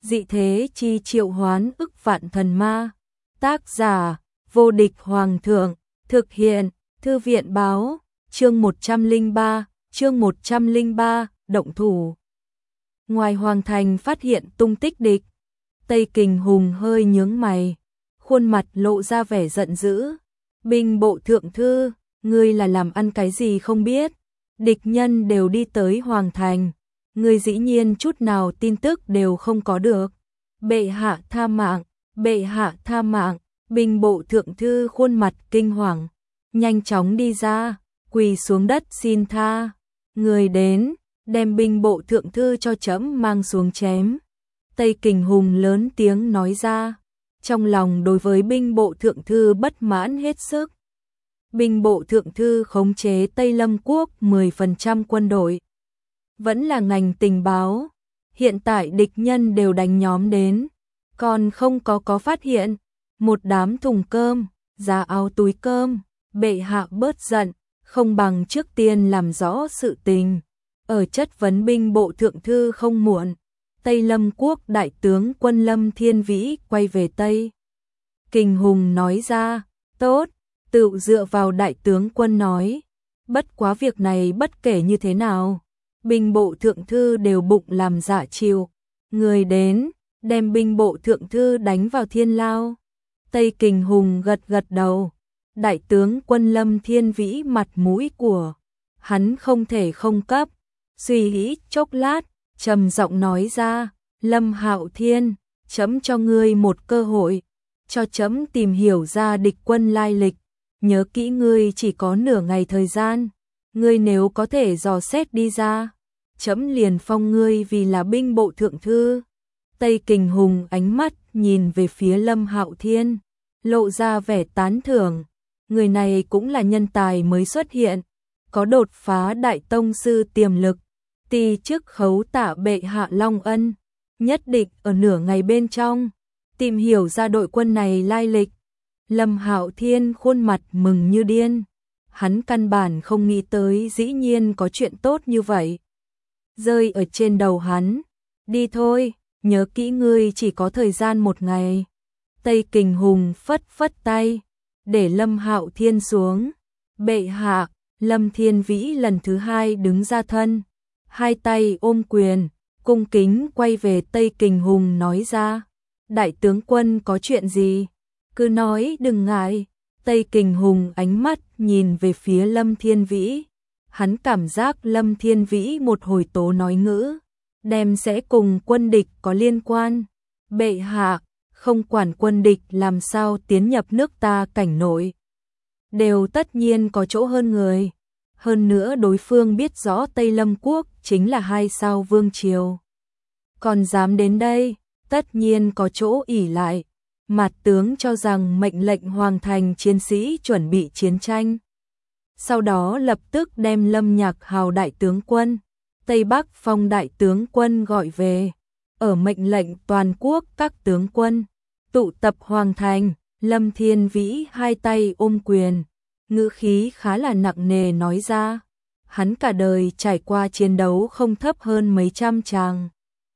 dị thế chi triệu hoán ức vạn thần ma. Tác giả, vô địch hoàng thượng, thực hiện, thư viện báo, chương 103, động thủ. Ngoài hoàng thành phát hiện tung tích địch, Tây Kình Hùng hơi nhướng mày, khuôn mặt lộ ra vẻ giận dữ. Binh bộ thượng thư, ngươi là làm ăn cái gì không biết, địch nhân đều đi tới hoàng thành, ngươi dĩ nhiên chút nào tin tức đều không có được. Bệ hạ tha mạng, bệ hạ tha mạng. Binh bộ thượng thư khuôn mặt kinh hoàng, nhanh chóng đi ra, quỳ xuống đất xin tha. Người đến, đem binh bộ thượng thư cho trẫm mang xuống chém. Tây Kình Hùng lớn tiếng nói ra, trong lòng đối với binh bộ thượng thư bất mãn hết sức. Binh bộ thượng thư khống chế Tây Lâm quốc 10% quân đội, vẫn là ngành tình báo, hiện tại địch nhân đều đánh nhóm đến, còn không có phát hiện một đám thùng cơm, giá áo túi cơm. Bệ hạ bớt giận, không bằng trước tiên làm rõ sự tình. Ở chất vấn binh bộ thượng thư không muộn, Tây Lâm quốc đại tướng quân Lâm Thiên Vĩ quay về Tây Kình Hùng nói ra, tốt, tự dựa vào đại tướng quân nói. Bất quá việc này bất kể như thế nào, binh bộ thượng thư đều bụng làm dạ chiều. Người đến, đem binh bộ thượng thư đánh vào thiên lao. Tây Kình Hùng gật đầu. Đại tướng quân Lâm Thiên Vĩ mặt mũi của hắn không thể không cấp, suy nghĩ chốc lát, trầm giọng nói ra, Lâm Hạo Thiên, trẫm cho ngươi một cơ hội, cho trẫm tìm hiểu ra địch quân lai lịch, nhớ kỹ ngươi chỉ có nửa ngày thời gian, ngươi nếu có thể dò xét đi ra, trẫm liền phong ngươi vì là binh bộ thượng thư. Tây Kình Hùng ánh mắt nhìn về phía Lâm Hạo Thiên, lộ ra vẻ tán thưởng. Người này cũng là nhân tài mới xuất hiện, có đột phá đại tông sư tiềm lực. Ti chức khấu tả bệ hạ long ân, nhất định ở nửa ngày bên trong tìm hiểu ra đội quân này lai lịch. Lâm Hạo Thiên khuôn mặt mừng như điên, hắn căn bản không nghĩ tới dĩ nhiên có chuyện tốt như vậy rơi ở trên đầu hắn. Đi thôi, nhớ kỹ ngươi chỉ có thời gian một ngày. Tây Kình Hùng phất tay, để Lâm Hạo Thiên xuống. Bệ hạ, Lâm Thiên Vĩ lần thứ hai đứng ra thân, hai tay ôm quyền, cung kính quay về Tây Kình Hùng nói ra, đại tướng quân có chuyện gì? Cứ nói đừng ngại. Tây Kình Hùng ánh mắt nhìn về phía Lâm Thiên Vĩ, hắn cảm giác Lâm Thiên Vĩ một hồi tố nói ngữ, đem sẽ cùng quân địch có liên quan. Bệ hạ, không quản quân địch làm sao tiến nhập nước ta cảnh nội, đều tất nhiên có chỗ hơn người. Hơn nữa đối phương biết rõ Tây Lâm quốc chính là 2 sao vương triều, còn dám đến đây, tất nhiên có chỗ ỷ lại. Mạt tướng cho rằng mệnh lệnh hoàng thành chiến sĩ chuẩn bị chiến tranh, sau đó lập tức đem Lâm Nhạc Hào đại tướng quân, Tây Bắc Phong đại tướng quân gọi về, ở mệnh lệnh toàn quốc các tướng quân tụ tập hoàng thành. Lâm Thiên Vĩ hai tay ôm quyền, ngữ khí khá là nặng nề nói ra, hắn cả đời trải qua chiến đấu không thấp hơn mấy trăm tràng.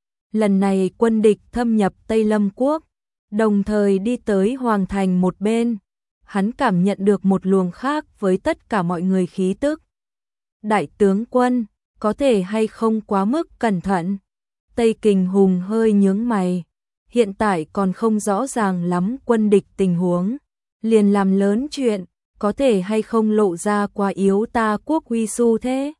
Lần này quân địch thâm nhập Tây Lâm quốc, đồng thời đi tới hoàng thành một bên, hắn cảm nhận được một luồng khác với tất cả mọi người khí tức. Đại tướng quân, có thể hay không quá mức cẩn thận? Tây Kình Hùng hơi nhướng mày, hiện tại còn không rõ ràng lắm quân địch tình huống, liền làm lớn chuyện, có thể hay không lộ ra quá yếu ta quốc uy xu thế?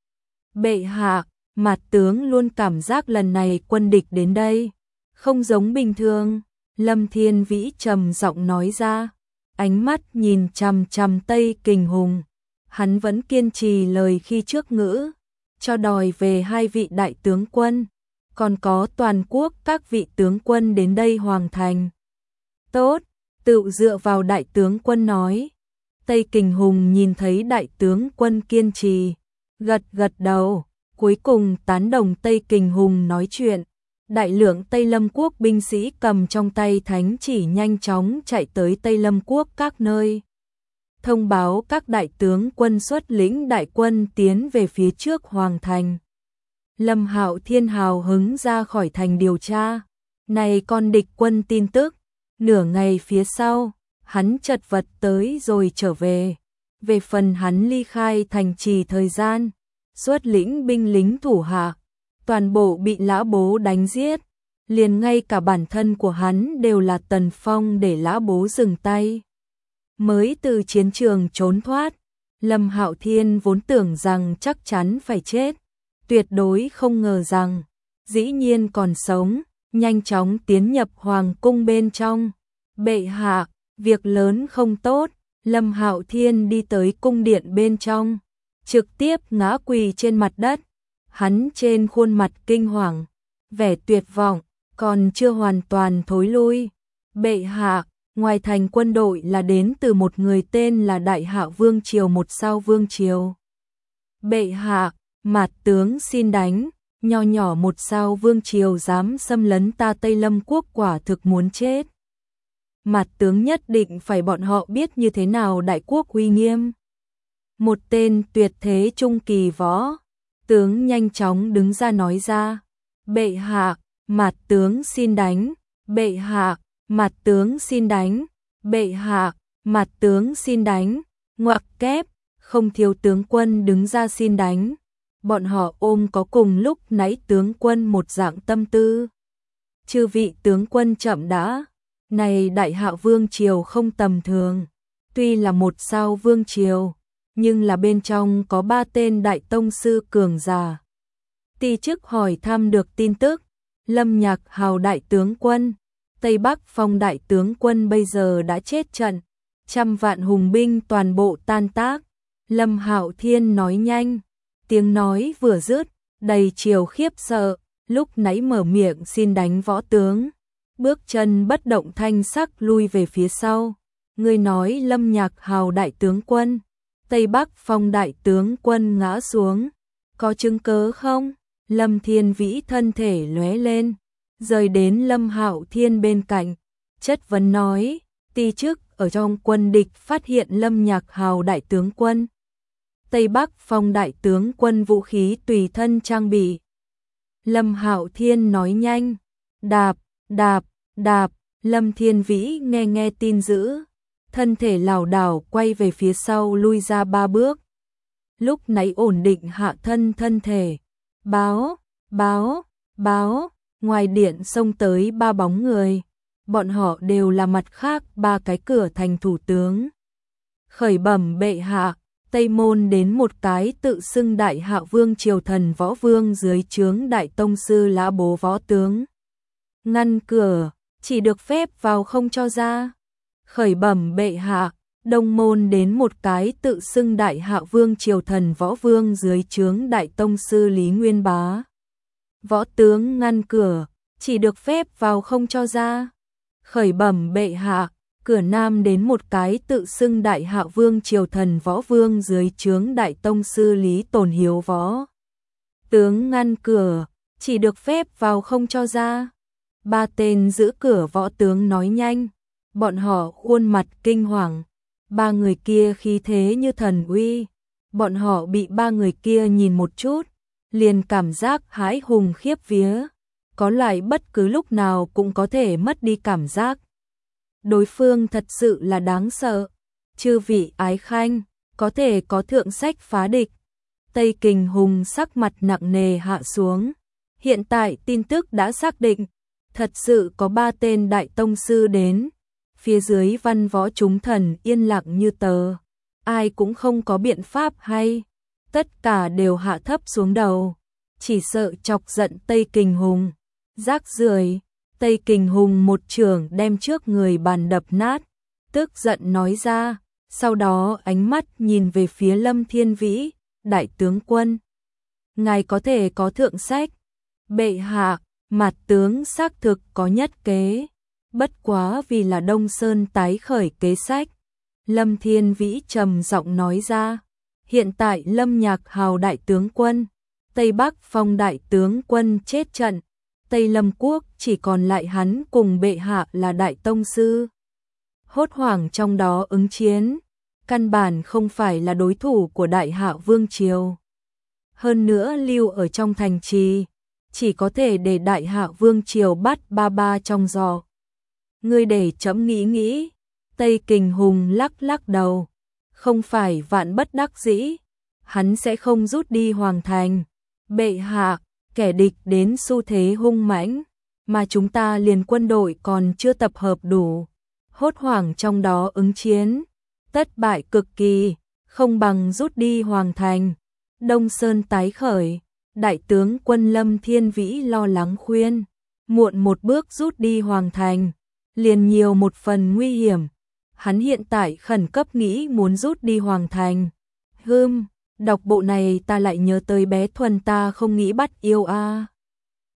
Bệ hạ, Mạt tướng luôn cảm giác lần này quân địch đến đây không giống bình thường. Lâm Thiên Vĩ trầm giọng nói ra, ánh mắt nhìn chằm chằm Tây Kình Hùng, hắn vẫn kiên trì lời khi trước ngữ, cho đòi về 2 vị đại tướng quân, còn có toàn quốc các vị tướng quân đến đây hoàng thành. Tốt, tự dựa vào đại tướng quân nói. Tây Kình Hùng nhìn thấy đại tướng quân kiên trì, gật đầu, cuối cùng tán đồng Tây Kình Hùng nói chuyện. Đại lượng Tây Lâm quốc binh sĩ cầm trong tay thánh chỉ nhanh chóng chạy tới Tây Lâm quốc các nơi, thông báo các đại tướng quân xuất lĩnh đại quân tiến về phía trước hoàng thành. Lâm Hạo Thiên hào hứng ra khỏi thành điều tra, Này con địch quân tin tức, nửa ngày phía sau, hắn chật vật tới rồi trở về. Về phần hắn ly khai thành trì thời gian, xuất lĩnh binh lính thủ hạ, toàn bộ bị Lã Bố đánh giết, liền ngay cả bản thân của hắn đều là Tần Phong để Lã Bố dừng tay. Mới từ chiến trường trốn thoát, Lâm Hạo Thiên vốn tưởng rằng chắc chắn phải chết, tuyệt đối không ngờ rằng, dĩ nhiên còn sống, nhanh chóng tiến nhập hoàng cung bên trong. Bệ hạ, việc lớn không tốt. Lâm Hạo Thiên đi tới cung điện bên trong, trực tiếp ngã quỳ trên mặt đất. Hắn trên khuôn mặt kinh hoàng, vẻ tuyệt vọng, còn chưa hoàn toàn thối lui. Bệ hạ, ngoài thành quân đội là đến từ một người tên là Đại Hạ Vương Triều một sao Vương Triều. Bệ hạ, Mạt tướng xin đánh, nho nhỏ một sao Vương Triều dám xâm lấn ta Tây Lâm Quốc quả thực muốn chết. Mạt tướng nhất định phải bọn họ biết như thế nào đại quốc uy nghiêm. Một tên tuyệt thế trung kỳ võ tướng nhanh chóng đứng ra nói ra. Bệ hạ, Mạt tướng xin đánh. Bệ hạ, Mạt tướng xin đánh. Bệ hạ, Mạt tướng xin đánh. Ngoặc kép, không thiếu tướng quân đứng ra xin đánh. Bọn họ ôm có cùng lúc nãy tướng quân một dạng tâm tư. Chư vị tướng quân chậm đã. Này Đại Hạ Vương Triều không tầm thường, tuy là một sao Vương Triều, nhưng là bên trong có 3 tên đại tông sư cường giả. Ti chức hỏi thăm được tin tức, Lâm Nhạc Hào đại tướng quân, Tây Bắc Phong đại tướng quân bây giờ đã chết trận, trăm vạn hùng binh toàn bộ tan tác. Lâm Hạo Thiên nói nhanh, tiếng nói vừa dứt, đầy triều khiếp sợ, lúc nãy mở miệng xin đánh võ tướng. Bước chân bất động thanh sắc lui về phía sau. Người nói Lâm Nhạc Hào đại tướng quân, Tây Bắc Phong đại tướng quân ngã xuống. Có chứng cớ không? Lâm Thiên Vĩ thân thể lóe lên, rời đến Lâm Hạo Thiên bên cạnh, chất vấn nói, ti chức ở trong quân địch phát hiện Lâm Nhạc Hào đại tướng quân. Tây Bắc Phong đại tướng quân vũ khí tùy thân trang bị. Lâm Hạo Thiên nói nhanh, đạp, đạp, đạp. Lâm Thiên Vĩ nghe tin dữ, thân thể lảo đảo quay về phía sau lui ra 3 bước. Lúc nãy ổn định hạ thân thể. Báo, báo, báo. Ngoài điện xông tới 3 bóng người, bọn họ đều là mặt khác 3 cái cửa thành thủ tướng. Khởi bẩm bệ hạ, Tây Môn đến một cái tự xưng Đại Hạ Vương Triều thần võ vương dưới trướng đại tông sư Lã Bố võ tướng. Ngăn cửa, chỉ được phép vào không cho ra. Khởi bẩm bệ hạ, Đông Môn đến một cái tự xưng Đại Hạ Vương Triều thần võ vương dưới trướng đại tông sư Lý Nguyên Bá. Võ tướng ngăn cửa, chỉ được phép vào không cho ra. Khởi bẩm bệ hạ, cửa Nam đến một cái tự xưng Đại Hạ Vương Triều thần võ vương dưới trướng đại tông sư Lý Tồn Hiếu võ tướng ngăn cửa, chỉ được phép vào không cho ra. 3 tên giữ cửa võ tướng nói nhanh, bọn họ khuôn mặt kinh hoàng. 3 người kia khí thế như thần uy, bọn họ bị 3 người kia nhìn một chút, liền cảm giác hãi hùng khiếp vía, có loại bất cứ lúc nào cũng có thể mất đi cảm giác. Đối phương thật sự là đáng sợ. Chư vị ái khanh, có thể có thượng sách phá địch. Tây Kình Hùng sắc mặt nặng nề hạ xuống. Hiện tại tin tức đã xác định, thật sự có 3 tên đại tông sư đến. Phía dưới văn võ chúng thần yên lặng như tờ, ai cũng không có biện pháp hay, tất cả đều hạ thấp xuống đầu, chỉ sợ chọc giận Tây Kình Hùng. Rác rưởi. Tây Kình Hùng một chưởng đem trước người bàn đập nát, tức giận nói ra, sau đó ánh mắt nhìn về phía Lâm Thiên Vĩ, đại tướng quân. Ngài có thể có thượng sách. Bệ hạ, Mạt tướng xác thực có nhất kế, bất quá vì là Đông Sơn tái khởi kế sách. Lâm Thiên Vĩ trầm giọng nói ra, hiện tại Lâm Nhạc Hào đại tướng quân, Tây Bắc Phong đại tướng quân chết trận, Tây Lâm Quốc chỉ còn lại hắn cùng bệ hạ là đại tông sư. Hốt hoảng trong đó ứng chiến, căn bản không phải là đối thủ của Đại Hạ Vương Triều. Hơn nữa lưu ở trong thành trì, chỉ có thể để Đại Hạ vương triều bắt ba ba trong giò. Ngươi để chấm nghĩ nghĩ. Tây Kình Hùng lắc lắc đầu, không phải vạn bất đắc dĩ, hắn sẽ không rút đi hoàng thành. Bệ hạ, kẻ địch đến xu thế hung mãnh, mà chúng ta liền quân đội còn chưa tập hợp đủ, hốt hoảng trong đó ứng chiến, tất bại cực kỳ, không bằng rút đi hoàng thành. Đông Sơn tái khởi, đại tướng quân Lâm Thiên Vĩ lo lắng khuyên, muộn một bước rút đi hoàng thành, liền nhiều một phần nguy hiểm. Hắn hiện tại khẩn cấp nghĩ muốn rút đi hoàng thành. Đọc bộ này ta lại nhớ tới bé Thuần ta không nghĩ bắt yêu a.